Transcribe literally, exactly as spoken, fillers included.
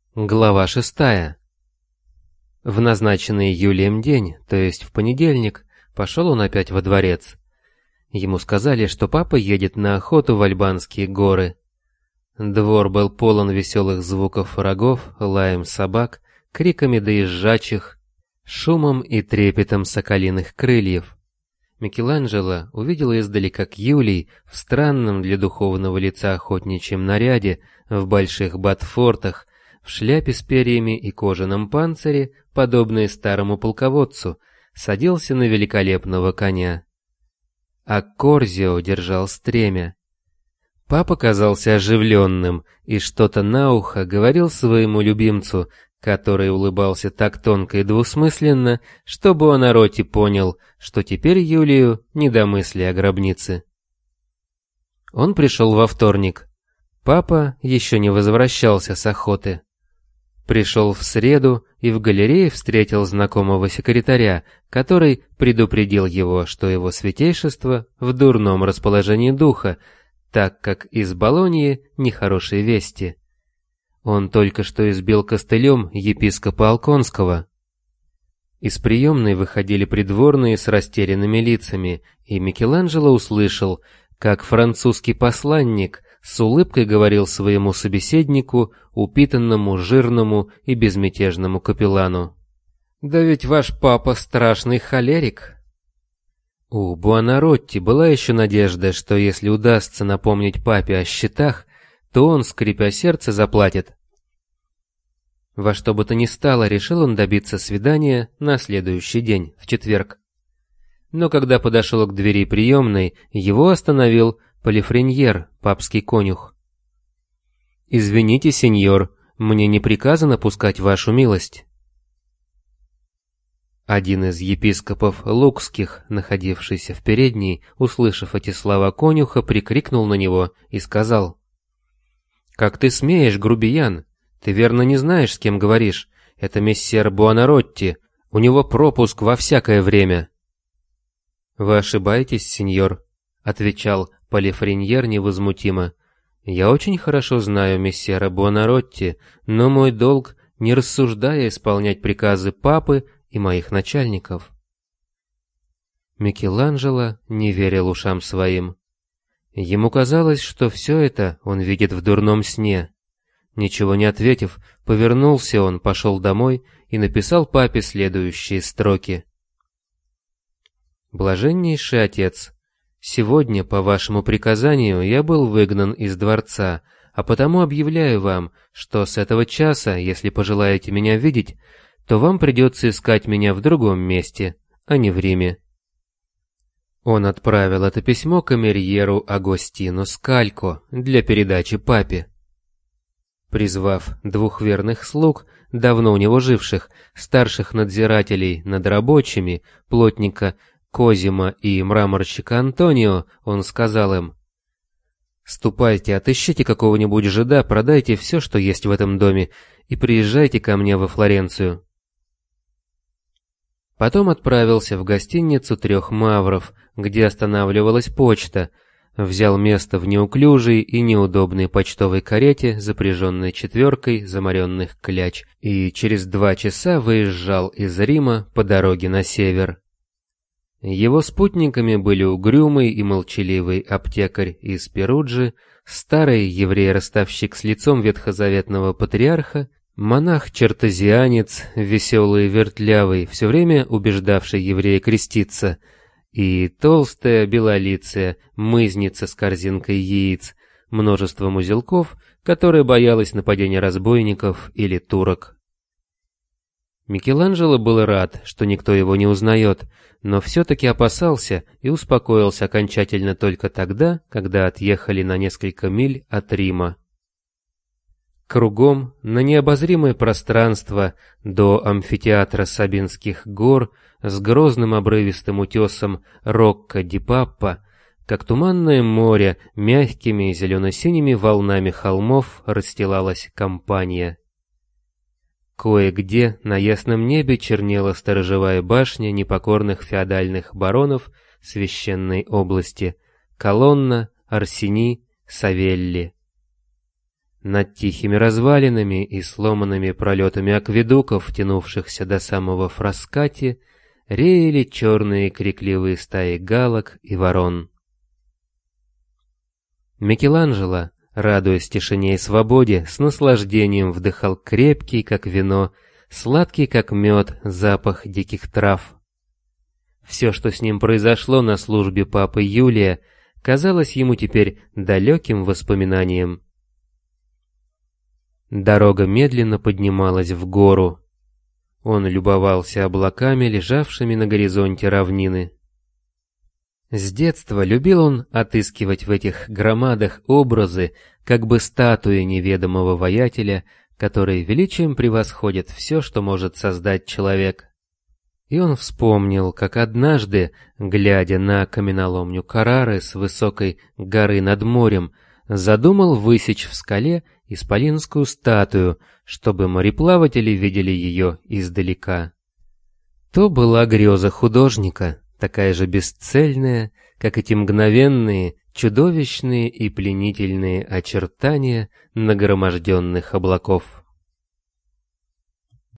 Глава шестая. В назначенный Юлием день, то есть в понедельник, пошел он опять во дворец. Ему сказали, что папа едет на охоту в Альбанские горы. Двор был полон веселых звуков рогов, лаем собак, криками доезжачих, шумом и трепетом соколиных крыльев. Микеланджело увидел издалека как Юлий в странном для духовного лица охотничьем наряде, в больших ботфортах, в шляпе с перьями и кожаном панцире, подобный старому полководцу, садился на великолепного коня. А Корзио держал стремя. Папа казался оживленным и что-то на ухо говорил своему любимцу, который улыбался так тонко и двусмысленно, что Буонаротти понял, что теперь Юлию не до мысли о гробнице. Он пришел во вторник. Папа еще не возвращался с охоты. Пришел в среду и в галерее встретил знакомого секретаря, который предупредил его, что его святейшество в дурном расположении духа, так как из Болоньи нехорошие вести. Он только что избил костылем епископа Алконского. Из приемной выходили придворные с растерянными лицами, и Микеланджело услышал, как французский посланник с улыбкой говорил своему собеседнику, упитанному, жирному и безмятежному капеллану: «Да ведь ваш папа страшный холерик». У Буонаротти была еще надежда, что если удастся напомнить папе о счетах, то он, скрипя сердце, заплатит. Во что бы то ни стало, решил он добиться свидания на следующий день, в четверг. Но когда подошел к двери приемной, его остановил Полифреньер, папский конюх. «Извините, сеньор, мне не приказано пускать вашу милость». Один из епископов Лукских, находившийся в передней, услышав эти слова конюха, прикрикнул на него и сказал: «Как ты смеешь, грубиян? Ты верно не знаешь, с кем говоришь. Это мессер Буонаротти, у него пропуск во всякое время». «Вы ошибаетесь, сеньор», — отвечал Полифреньер невозмутимо. «Я очень хорошо знаю мессера Буонаротти, но мой долг, не рассуждая, исполнять приказы папы и моих начальников». Микеланджело не верил ушам своим. Ему казалось, что все это он видит в дурном сне. Ничего не ответив, повернулся он, пошел домой и написал папе следующие строки. «Блаженнейший отец, сегодня, по вашему приказанию, я был выгнан из дворца, а потому объявляю вам, что с этого часа, если пожелаете меня видеть, то вам придется искать меня в другом месте, а не в Риме». Он отправил это письмо камерьеру Агостину Скалько для передачи папе. Призвав двух верных слуг, давно у него живших, старших надзирателей над рабочими, плотника Козима и мраморщика Антонио, он сказал им: «Ступайте, отыщите какого-нибудь жида, продайте все, что есть в этом доме, и приезжайте ко мне во Флоренцию». Потом отправился в гостиницу трех мавров, где останавливалась почта, взял место в неуклюжей и неудобной почтовой карете, запряженной четверкой замаренных кляч, и через два часа выезжал из Рима по дороге на север. Его спутниками были угрюмый и молчаливый аптекарь из Перуджи, старый еврей-ростовщик с лицом ветхозаветного патриарха, монах-чертозианец, веселый и вертлявый, все время убеждавший еврея креститься, и толстая белолицая мызница с корзинкой яиц, множеством узелков, которая боялась нападения разбойников или турок. Микеланджело был рад, что никто его не узнает, но все-таки опасался и успокоился окончательно только тогда, когда отъехали на несколько миль от Рима. Кругом, на необозримое пространство до амфитеатра Сабинских гор с грозным обрывистым утесом Рокко-ди-Паппа, как туманное море, мягкими зелено-синими волнами холмов расстилалась Кампания. Кое-где на ясном небе чернела сторожевая башня непокорных феодальных баронов священной области — Колонна, Арсини, Савелли. Над тихими развалинами и сломанными пролетами акведуков, тянувшихся до самого Фраскати, реяли черные крикливые стаи галок и ворон. Микеланджело, радуясь тишине и свободе, с наслаждением вдыхал крепкий, как вино, сладкий, как мед, запах диких трав. Все, что с ним произошло на службе папы Юлия, казалось ему теперь далеким воспоминанием. Дорога медленно поднималась в гору. Он любовался облаками, лежавшими на горизонте равнины. С детства любил он отыскивать в этих громадах образы, как бы статуи неведомого воятеля, который величием превосходит все, что может создать человек. И он вспомнил, как однажды, глядя на каменоломню Каррары с высокой горы над морем, задумал высечь в скале исполинскую статую, чтобы мореплаватели видели ее издалека. То была греза художника, такая же бесцельная, как эти мгновенные, чудовищные и пленительные очертания нагроможденных облаков.